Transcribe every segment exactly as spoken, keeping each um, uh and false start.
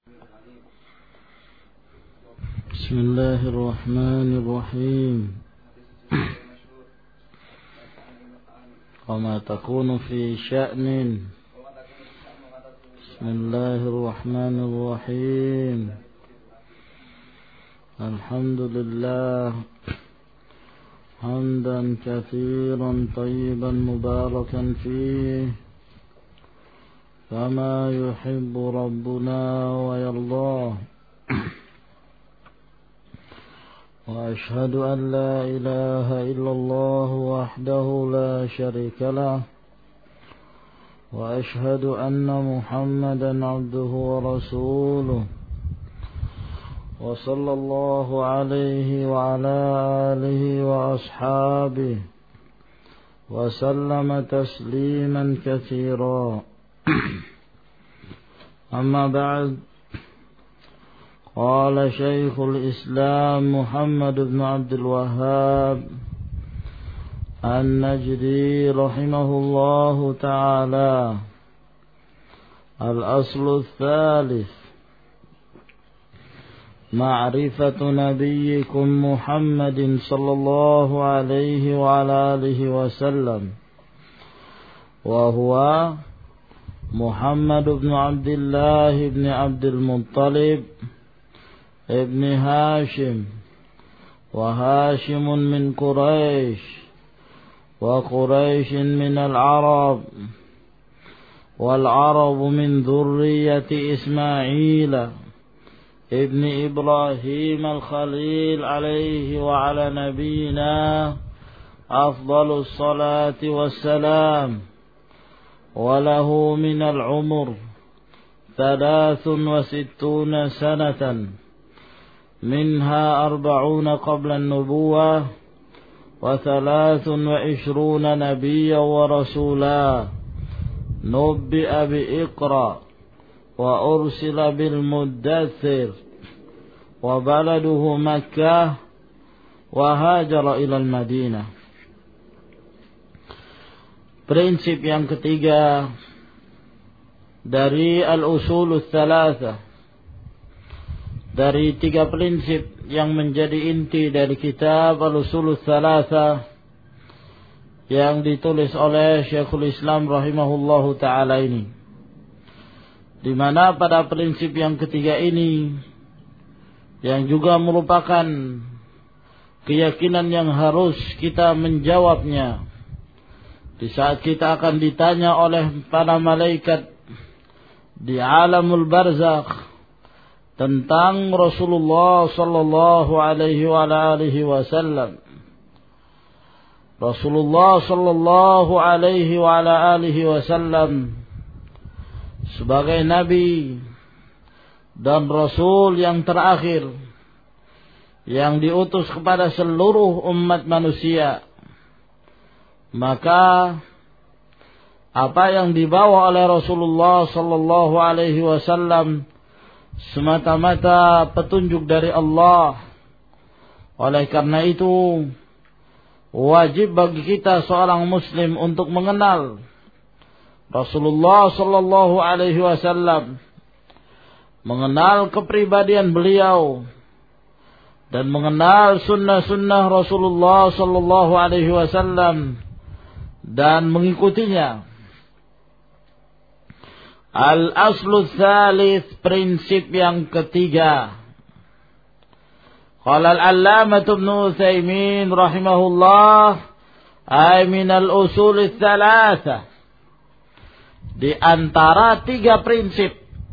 Bismillahirrahmanirrahim. Wa ma takunu fi sya'nin. Bismillahirrahmanirrahim. Alhamdulillah hamdan katsiran tayyiban mubarakan fihi kama yuhibbu rabbuna wa yardah. وأشهد أن لا إله إلا الله وحده لا شريك له وأشهد أن محمدا عبده ورسوله وصلى الله عليه وعلى آله وأصحابه وسلم تسليما كثيرا. أما بعد، قال شيخ الإسلام محمد بن عبد الوهاب النجدي رحمه الله تعالى: الأصل الثالث معرفة نبيكم محمد صلى الله عليه وعلى آله وسلم، وهو محمد بن عبد الله بن عبد المطلب ابن هاشم، وهاشم من قريش، وقريش من العرب، والعرب من ذرية إسماعيل ابن إبراهيم الخليل عليه وعلى نبينا أفضل الصلاة والسلام. وله من العمر ثلاث وستون سنة، منها أربعون قبل النبوة، وثلاث وعشرون نبيا ورسولا، نبئ بإقرأ، وأرسل بالمدثر، وبلده مكة، وهاجر إلى المدينة. Prinsip yang ketiga dari al-usulul tsalatsa, dari tiga prinsip yang menjadi inti dari kitab al-usulul tsalatsa yang ditulis oleh Syekhul Islam rahimahullahu ta'ala ini, di mana pada prinsip yang ketiga ini, yang juga merupakan keyakinan yang harus kita menjawabnya di saat kita akan ditanya oleh para malaikat di alamul barzakh tentang Rasulullah sallallahu alaihi wa alihi wasallam. Rasulullah sallallahu alaihi wa alihi wasallam sebagai nabi dan rasul yang terakhir yang diutus kepada seluruh umat manusia, maka apa yang dibawa oleh Rasulullah sallallahu alaihi wasallam semata-mata petunjuk dari Allah. Oleh karena itu, wajib bagi kita seorang muslim untuk mengenal Rasulullah sallallahu alaihi wasallam, mengenal kepribadian beliau, dan mengenal sunnah-sunnah Rasulullah sallallahu alaihi wasallam dan mengikutinya. Al-aslu tsalits, prinsip yang ketiga. Qala al-allamah Ibnu Utsaimin rahimahullah, ay min al-usul tsalatsa, di antara tiga prinsip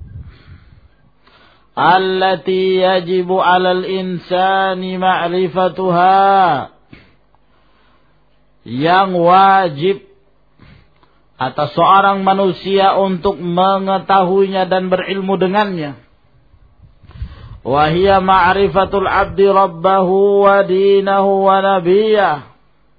allati yajibu 'alal insani ma'rifatuha, yang wajib atas seorang manusia untuk mengetahuinya dan berilmu dengannya. Wa hiya ma'rifatul 'abdi rabbahu wa dinahu wa nabiyyah,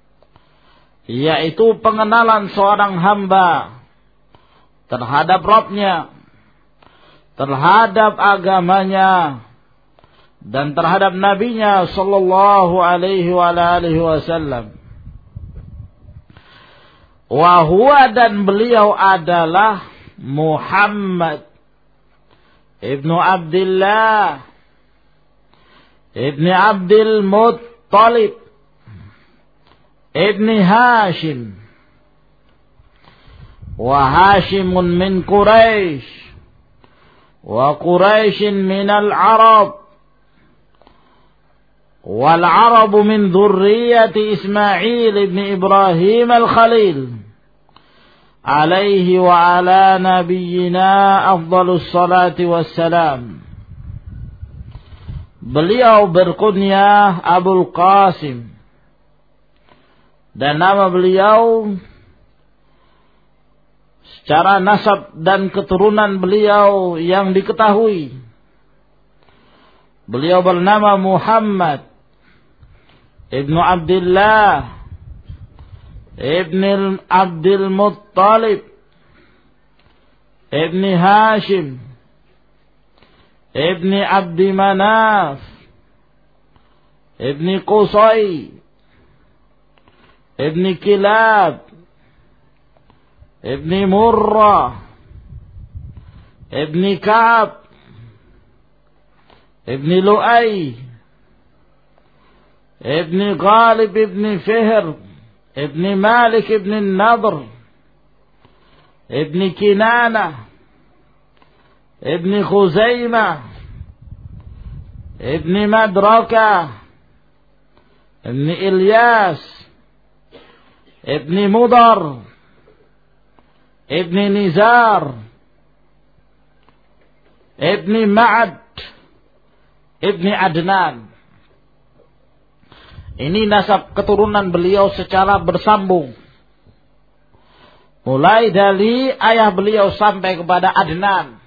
yaitu pengenalan seorang hamba terhadap Rabbnya, terhadap agamanya, dan terhadap nabinya sallallahu alaihi wa alihi wasallam. Wa huwa, dan beliau adalah Muhammad, ibnu Abdillah ibni Abdul Muttalib ibni Hashim, wa Hashimun min Quraisy, wa Quraisyin minal Arab, wal Arabu min dzurriyyati Ismail ibni Ibrahim al-Khalil, alaihi wa ala nabiyyina afdhalus salati wassalam. Beliau berkunyah Abul Qasim, dan nama beliau secara nasab dan keturunan beliau yang diketahui, beliau bernama Muhammad ibnu Abdullah ibni Abdul Muttalib ibni Hashim ibni Abdi Manaf ibni Qusay ibni Kilab ibni Murrah ibni Ka'ab ibni Lu'ay ibni Ghalib ibni Fihr ibni Malik ibni Nadr ibni Kinanah ibni Khuzaimah ibni Madraka ibni Ilyas ibni Mudar ibni Nizar ibni Ma'ad ibni Adnan. Ini nasab keturunan beliau secara bersambung, mulai dari ayah beliau sampai kepada Adnan,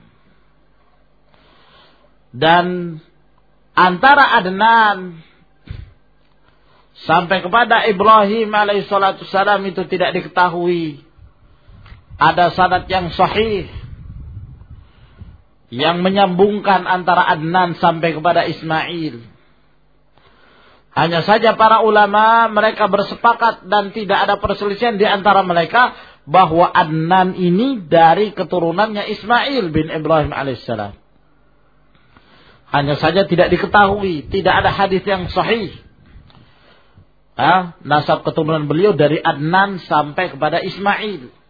dan antara Adnan sampai kepada Ibrahim alaihissalatu wassalam itu tidak diketahui ada sanad yang sahih yang menyambungkan antara Adnan sampai kepada Ismail. Hanya saja para ulama mereka bersepakat dan tidak ada perselisihan di antara mereka bahwa Adnan ini dari keturunannya Ismail bin Ibrahim alaihissalam. Hanya saja tidak diketahui, tidak ada hadis yang sahih ha, nasab keturunan beliau dari Adnan sampai kepada Ismail.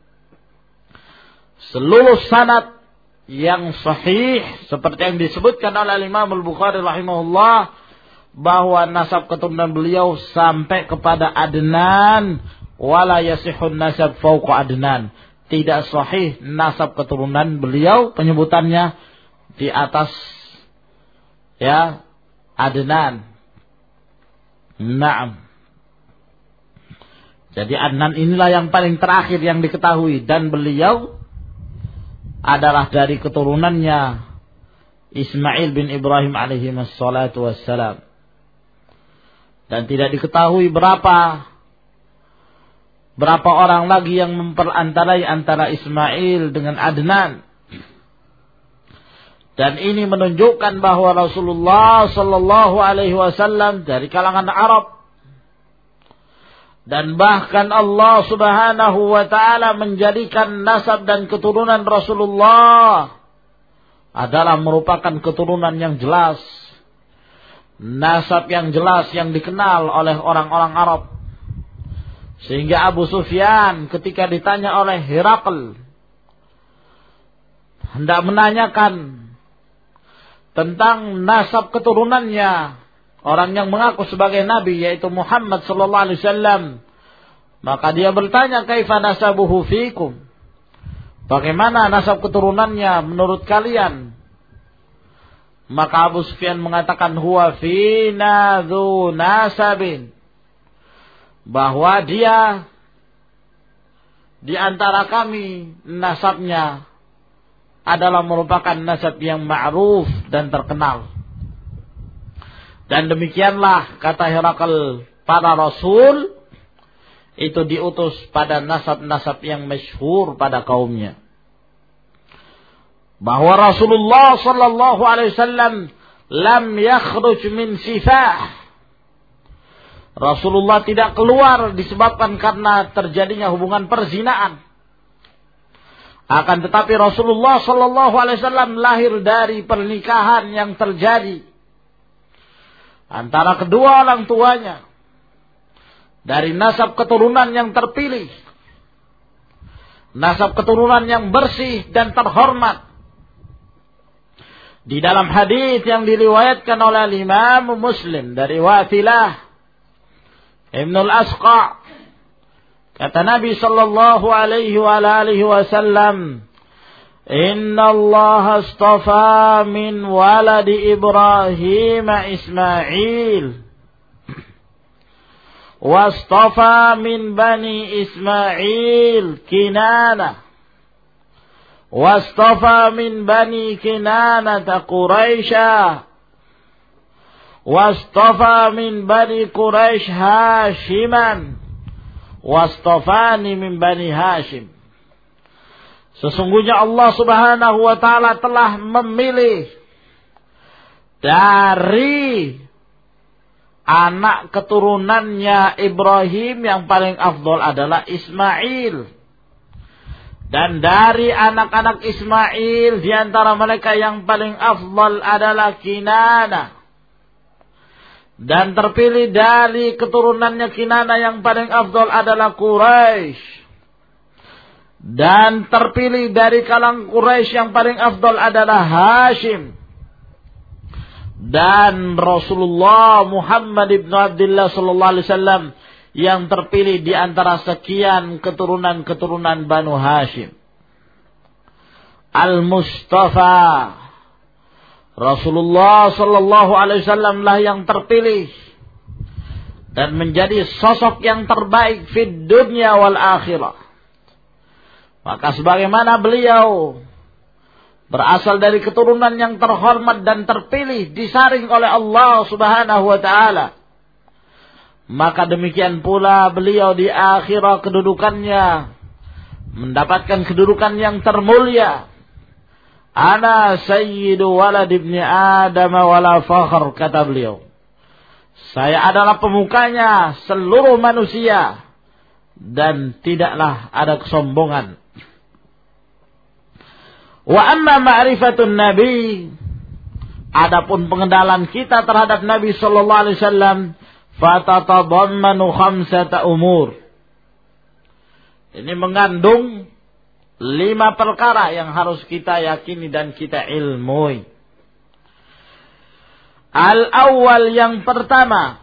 Seluruh sanad yang sahih seperti yang disebutkan oleh Imam Al-Bukhari rahimahullah bahwa nasab keturunan beliau sampai kepada Adnan, wala yasihun nasab fauqa Adnan. Tidak sahih nasab keturunan beliau penyebutannya di atas ya Adnan. Naam. Jadi Adnan inilah yang paling terakhir yang diketahui, dan beliau adalah dari keturunannya Ismail bin Ibrahim alaihi wassalatu wassalam. Dan tidak diketahui berapa berapa orang lagi yang memperantarai antara Ismail dengan Adnan. Dan ini menunjukkan bahwa Rasulullah sallallahu alaihi wasallam dari kalangan Arab, dan bahkan Allah subhanahu wa ta'ala menjadikan nasab dan keturunan Rasulullah adalah merupakan keturunan yang jelas, nasab yang jelas yang dikenal oleh orang-orang Arab. Sehingga Abu Sufyan ketika ditanya oleh Herakl hendak menanyakan tentang nasab keturunannya orang yang mengaku sebagai nabi, yaitu Muhammad sallallahu alaihi wasallam, maka dia bertanya, kaifa nasabuhu fikum? Bagaimana nasab keturunannya menurut kalian? Maka Abu Sufyan mengatakan, huwa fina dzu nasabin, bahwa dia di antara kami nasabnya adalah merupakan nasab yang ma'ruf dan terkenal. Dan demikianlah kata Herakl, para rasul itu diutus pada nasab-nasab yang masyhur pada kaumnya. Bahwa Rasulullah sallallahu alaihi wasallam lam yakhruj min sifah. Rasulullah tidak keluar disebabkan karena terjadinya hubungan perzinaan Akan tetapi Rasulullah sallallahu alaihi wasallam lahir dari pernikahan yang terjadi antara kedua orang tuanya, dari nasab keturunan yang terpilih, nasab keturunan yang bersih dan terhormat. Di dalam hadis yang diriwayatkan oleh Imam Muslim dari Wathilah Ibnul Asqa, kata Nabi sallallahu alaihi wa alihi wasallam, "Inna Allah astafa min waladi Ibrahim Ismail, wastafa min bani Ismail Kinanah, wastafa min bani Kinanah Quraisy, wastafa min bani Quraisy Hashiman, wastafani min bani Hashim." Sesungguhnya Allah Subhanahu wa taala telah memilih dari anak keturunannya Ibrahim yang paling afdol adalah Ismail. Dan dari anak-anak Ismail di antara mereka yang paling afdol adalah Kinana. Dan terpilih dari keturunannya Kinana yang paling afdol adalah Quraisy. Dan terpilih dari kalangan Quraisy yang paling afdal adalah Hashim. Dan Rasulullah Muhammad ibn Abdullah sallallahu alaihi wasallam yang terpilih di antara sekian keturunan-keturunan Banu Hashim. Al-Mustafa. Rasulullah sallallahu alaihi wasallam lah yang terpilih dan menjadi sosok yang terbaik fid dunya wal akhirah. Maka sebagaimana beliau berasal dari keturunan yang terhormat dan terpilih, disaring oleh Allah Subhanahu wa taala, maka demikian pula beliau di akhirat kedudukannya mendapatkan kedudukan yang termulia. Ana sayyidu walad ibni Adam wala fakhr, kata beliau. Saya adalah pemukanya seluruh manusia dan tidaklah ada kesombongan. Wa amma ma'rifatun Nabi, adapun pengenalan kita terhadap Nabi sallallahu alaihi wasallam, fatatadammanu khamsata umur. Ini mengandung lima perkara yang harus kita yakini dan kita ilmui. Al-awwal, yang pertama,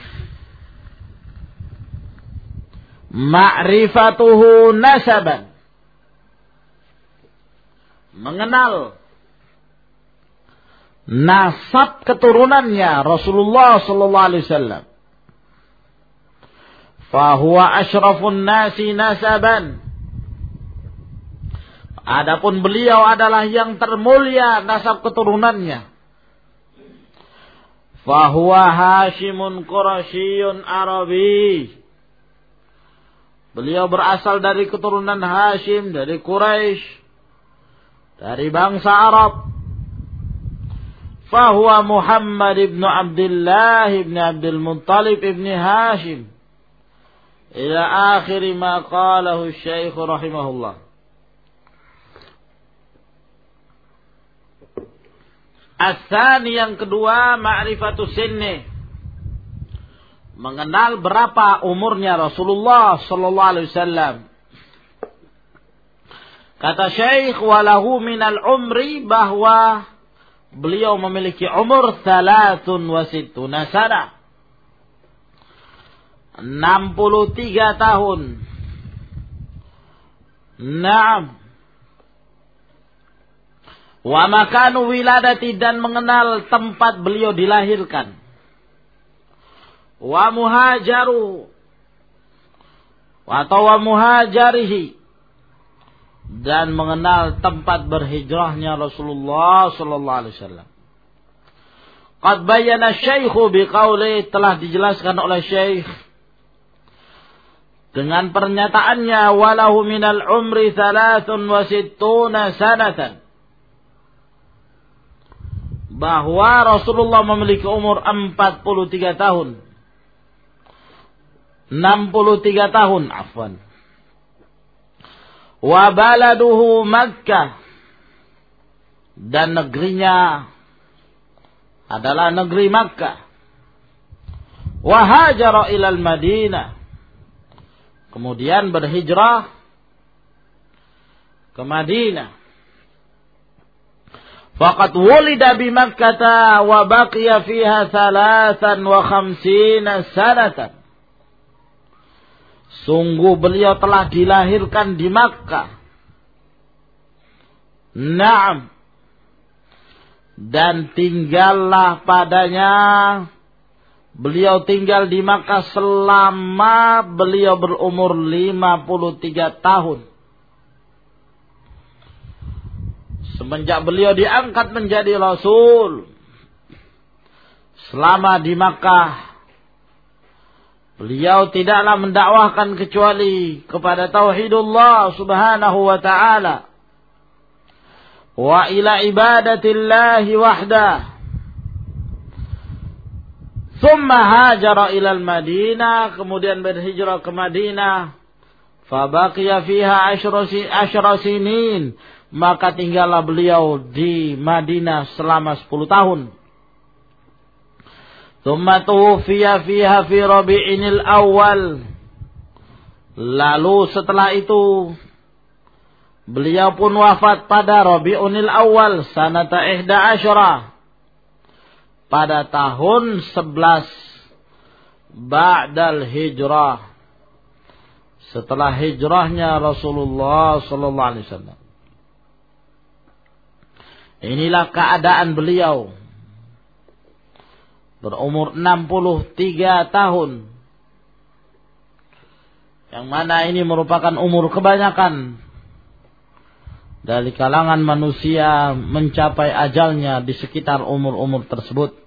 ma'rifatuhu nasaban, mengenal nasab keturunannya Rasulullah sallallahu alaihi wasallam. Fa huwa asyrafun nasi nasaban. Adapun beliau adalah yang termulia nasab keturunannya. Fa huwa Hashimun Qurasyyun Arabi. Beliau berasal dari keturunan Hashim, dari Quraisy, dari bangsa Arab. Fahuwa Muhammad ibn Abdullah ibn Abdul Muttalib ibn Hashim. Ila akhir ma qalahu Syekh rahimahullah. As-tsani, yang kedua, ma'rifatu sinni, mengenal berapa umurnya Rasulullah sallallahu alaihi wasallam. Kata Syekh, walahu minal umri, bahwa beliau memiliki umur salatun wa sittuna sana, enam puluh tiga tahun. Naam. Wa makanu wiladati, dan mengenal tempat beliau dilahirkan. Wa muhajaru, atau wa muhajarihi, dan mengenal tempat berhijrahnya Rasulullah sallallahu alaihi wasallam. Qad bayyana Syekhu biqauli, telah dijelaskan oleh Syekh dengan pernyataannya, walahu minal umri thalathun wa sittuna sanatan, bahwa Rasulullah memiliki umur empat puluh tiga tahun. enam puluh tiga tahun, afwan. Wa baladuhu Makkah, dan negerinya adalah negeri Makkah. Wa hajara ilal Madinah, kemudian berhijrah ke Madinah. Faqad wulida bi Makkah wa baqiya fiha thalathan wa khamsina sanatan. Sungguh beliau telah dilahirkan di Makkah. Naam. Dan tinggallah padanya, beliau tinggal di Makkah selama beliau berumur lima puluh tiga tahun. Semenjak beliau diangkat menjadi Rasul, selama di Makkah beliau tidaklah mendakwahkan kecuali kepada tauhidullah subhanahu wa ta'ala wa ila ibadatillahi wahdah. Thumma hajara ilal Madinah, kemudian berhijrah ke Madinah. Fabaqiya fiha asyra sinin, maka tinggallah beliau di Madinah selama sepuluh tahun. Thumma tuwfiya fiha fi Rabi'inil Awal. Lalu setelah itu beliau pun wafat pada Rabi'unil Awal sanata ihda asyra, pada tahun sebelas ba'dal hijrah, setelah hijrahnya Rasulullah sallallahu alaihi wasallam. Inilah keadaan beliau berumur enam puluh tiga tahun, yang mana ini merupakan umur kebanyakan dari kalangan manusia mencapai ajalnya di sekitar umur-umur tersebut.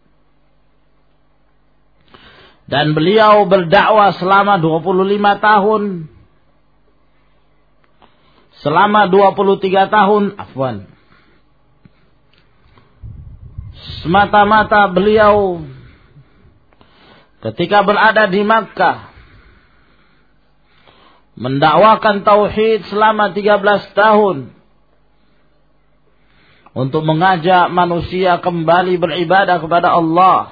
Dan beliau berdakwah selama dua puluh lima tahun. Selama dua puluh tiga tahun, afwan. Semata-mata beliau ketika berada di Makkah mendakwakan tauhid selama tiga belas tahun untuk mengajak manusia kembali beribadah kepada Allah.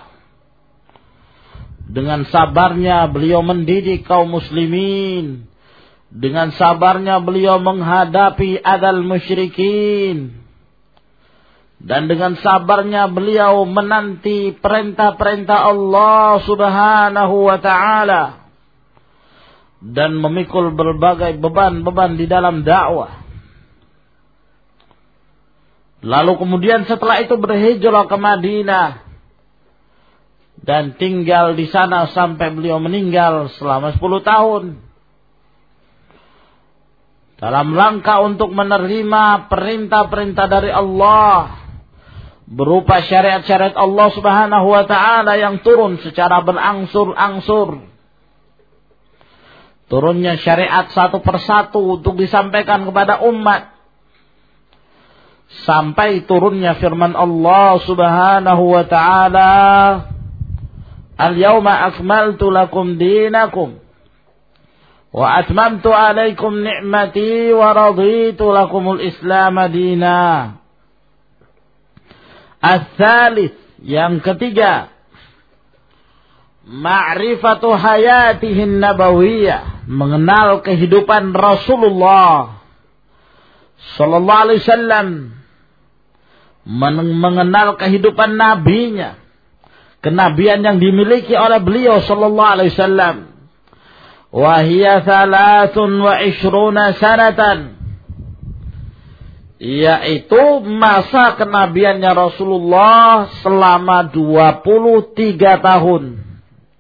Dengan sabarnya beliau mendidik kaum muslimin, dengan sabarnya beliau menghadapi adal musyrikin, dan dengan sabarnya beliau menanti perintah-perintah Allah subhanahu wa ta'ala, dan memikul berbagai beban-beban di dalam dakwah. Lalu kemudian setelah itu berhijrah ke Madinah dan tinggal di sana sampai beliau meninggal selama sepuluh tahun. Dalam rangka untuk menerima perintah-perintah dari Allah berupa syariat-syariat Allah subhanahu wa ta'ala yang turun secara berangsur-angsur. Turunnya syariat satu persatu untuk disampaikan kepada umat, sampai turunnya firman Allah subhanahu wa ta'ala, Al-yawma akmaltu lakum dinakum wa atmamtu alaikum ni'mati wa raditu lakumul islam dina. Al-thalith, yang ketiga, ma'rifatu hayatihin nabawiyah, mengenal kehidupan Rasulullah sallallahu alaihi wasallam, mengenal kehidupan nabinya, kenabian yang dimiliki oleh beliau sallallahu alaihi wasallam. Wa hiya thalathun wa ishruna sanatan, yaitu masa kenabiannya Rasulullah selama dua puluh tiga tahun.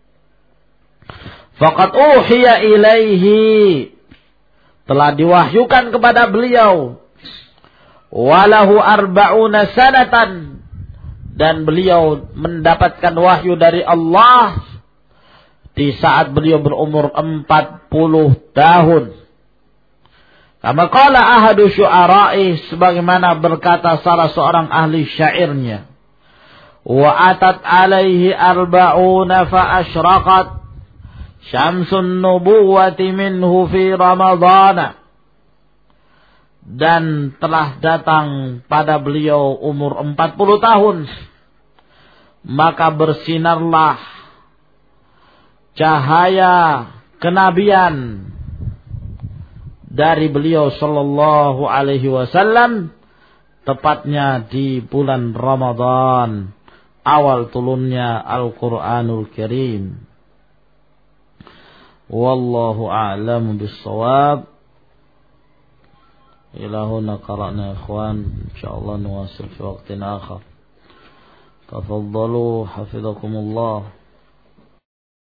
Faqad uhiya ilaihi, telah diwahyukan kepada beliau, walahu arba'una sanatan, dan beliau mendapatkan wahyu dari Allah di saat beliau berumur empat puluh tahun. Kama qala ahadu syu'ara'i, sebagaimana berkata salah seorang ahli syairnya, wa atat alaihi arba'una fa asyraqat syamsun nubuwati minhu fi ramadana dan telah datang pada beliau umur empat puluh tahun, maka bersinarlah cahaya kenabian dari beliau sallallahu alaihi wasallam, tepatnya di bulan Ramadan, awal turunnya Al-Qur'anul Karim. Wallahu a'lamu bis-shawab. Ila huna qara'na ikhwan, insyaallah nuwasil fi waqtin akhar. Tafaddalu hafizakumullah.